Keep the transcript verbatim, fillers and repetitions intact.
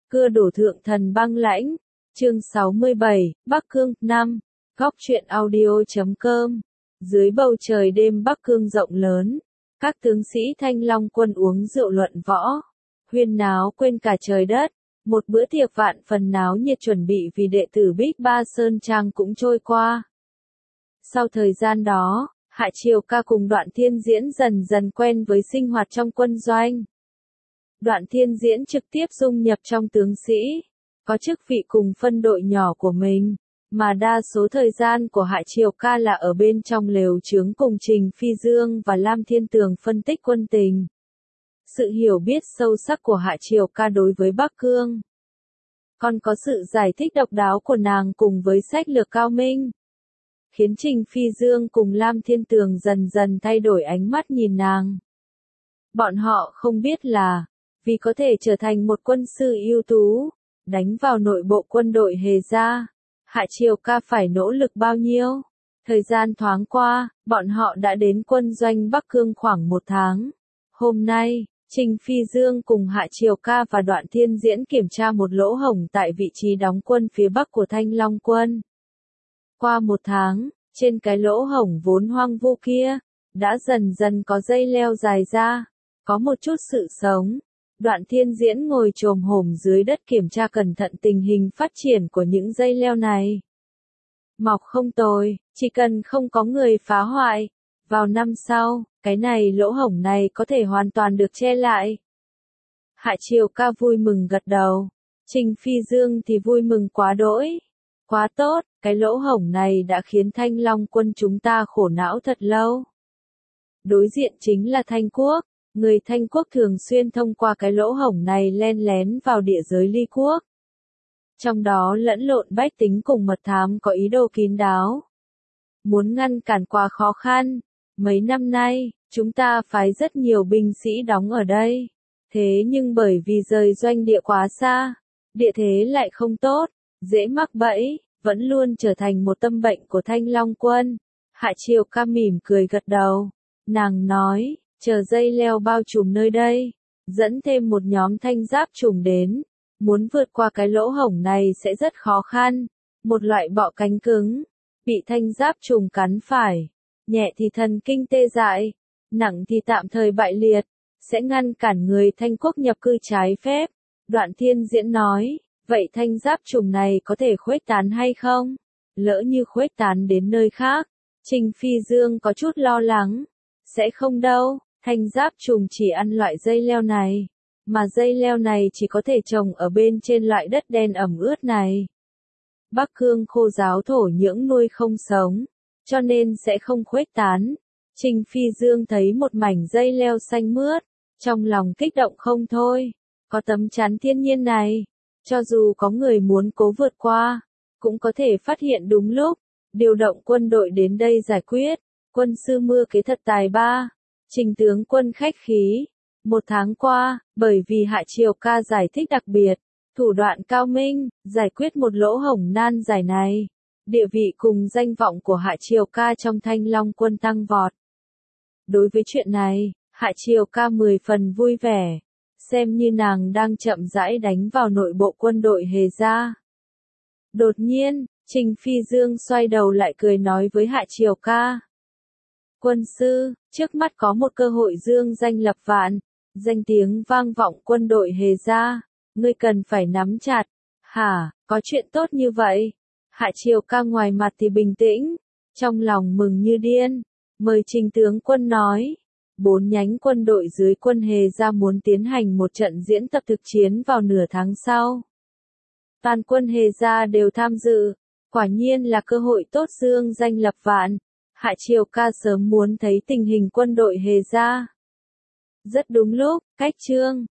Cưa đổ thượng thần băng lãnh. Chương sáu mươi bảy, Bắc Cương, năm. Góc truyện audio chấm com. Dưới bầu trời đêm Bắc Cương rộng lớn, các tướng sĩ Thanh Long quân uống rượu luận võ, huyên náo quên cả trời đất. Một bữa tiệc vạn phần náo nhiệt chuẩn bị vì đệ tử Bích Ba Sơn Trang cũng trôi qua. Sau thời gian đó, Hạ Triều Ca cùng Đoạn Thiên Diễn dần dần quen với sinh hoạt trong quân doanh. Đoạn Thiên Diễn trực tiếp dung nhập trong tướng sĩ, có chức vị cùng phân đội nhỏ của mình, mà đa số thời gian của Hạ Triều Ca là ở bên trong lều trướng cùng Trình Phi Dương và Lam Thiên Tường phân tích quân tình. Sự hiểu biết sâu sắc của Hạ Triều Ca đối với Bắc Cương, còn có sự giải thích độc đáo của nàng cùng với sách lược cao minh, khiến Trình Phi Dương cùng Lam Thiên Tường dần dần thay đổi ánh mắt nhìn nàng. Bọn họ không biết là, vì có thể trở thành một quân sư ưu tú, đánh vào nội bộ quân đội Hề Gia, Hạ Triều Ca phải nỗ lực bao nhiêu. Thời gian thoáng qua, bọn họ đã đến quân doanh Bắc Cương khoảng một tháng. Hôm nay, Trình Phi Dương cùng Hạ Triều Ca và Đoạn Thiên Diễn kiểm tra một lỗ hổng tại vị trí đóng quân phía bắc của Thanh Long quân. Qua một tháng, trên cái lỗ hổng vốn hoang vu kia, đã dần dần có dây leo dài ra, có một chút sự sống. Đoạn Thiên Diễn ngồi chồm hổm dưới đất kiểm tra cẩn thận tình hình phát triển của những dây leo này. Mọc không tồi, chỉ cần không có người phá hoại, vào năm sau, cái này lỗ hổng này có thể hoàn toàn được che lại. Hạ Triều Ca vui mừng gật đầu, Trình Phi Dương thì vui mừng quá đỗi. Quá tốt, cái lỗ hổng này đã khiến Thanh Long quân chúng ta khổ não thật lâu. Đối diện chính là Thanh Quốc. Người Thanh Quốc thường xuyên thông qua cái lỗ hổng này len lén vào địa giới Ly Quốc. Trong đó lẫn lộn bách tính cùng mật thám có ý đồ kín đáo. Muốn ngăn cản quá khó khăn. Mấy năm nay, chúng ta phái rất nhiều binh sĩ đóng ở đây. Thế nhưng bởi vì rời doanh địa quá xa, địa thế lại không tốt, dễ mắc bẫy, vẫn luôn trở thành một tâm bệnh của Thanh Long quân. Hạ Triều Ca mỉm cười gật đầu. Nàng nói, chờ dây leo bao trùm nơi đây, dẫn thêm một nhóm thanh giáp trùng đến, muốn vượt qua cái lỗ hổng này sẽ rất khó khăn. Một loại bọ cánh cứng, bị thanh giáp trùng cắn phải, nhẹ thì thần kinh tê dại, nặng thì tạm thời bại liệt, sẽ ngăn cản người Thanh Quốc nhập cư trái phép. Đoạn Thiên Diễn nói, vậy thanh giáp trùng này có thể khuếch tán hay không? Lỡ như khuếch tán đến nơi khác, Trình Phi Dương có chút lo lắng. Sẽ không đâu. Thanh giáp trùng chỉ ăn loại dây leo này, mà dây leo này chỉ có thể trồng ở bên trên loại đất đen ẩm ướt này. Bắc Cương khô ráo thổ nhưỡng nuôi không sống, cho nên sẽ không khuếch tán. Trình Phi Dương thấy một mảnh dây leo xanh mướt, trong lòng kích động không thôi. Có tấm chắn thiên nhiên này, cho dù có người muốn cố vượt qua, cũng có thể phát hiện đúng lúc, điều động quân đội đến đây giải quyết. Quân sư mưa kế thật tài ba. Trình tướng quân khách khí. Một tháng qua, bởi vì Hạ Triều Ca giải thích đặc biệt, thủ đoạn cao minh, giải quyết một lỗ hổng nan giải này, địa vị cùng danh vọng của Hạ Triều Ca trong Thanh Long quân tăng vọt. Đối với chuyện này, Hạ Triều Ca mười phần vui vẻ, xem như nàng đang chậm rãi đánh vào nội bộ quân đội Hề Gia. Đột nhiên, Trình Phi Dương xoay đầu lại cười nói với Hạ Triều Ca. Quân sư, trước mắt có một cơ hội dương danh lập vạn, danh tiếng vang vọng quân đội Hề Gia, ngươi cần phải nắm chặt. Hả, có chuyện tốt như vậy? Hạ Triều Ca ngoài mặt thì bình tĩnh, trong lòng mừng như điên. Mời Trình tướng quân nói, bốn nhánh quân đội dưới quân Hề Gia muốn tiến hành một trận diễn tập thực chiến vào nửa tháng sau. Toàn quân Hề Gia đều tham dự, quả nhiên là cơ hội tốt dương danh lập vạn. Hạ Triều Ca sớm muốn thấy tình hình quân đội Hề Gia. Rất đúng lúc, cách chương,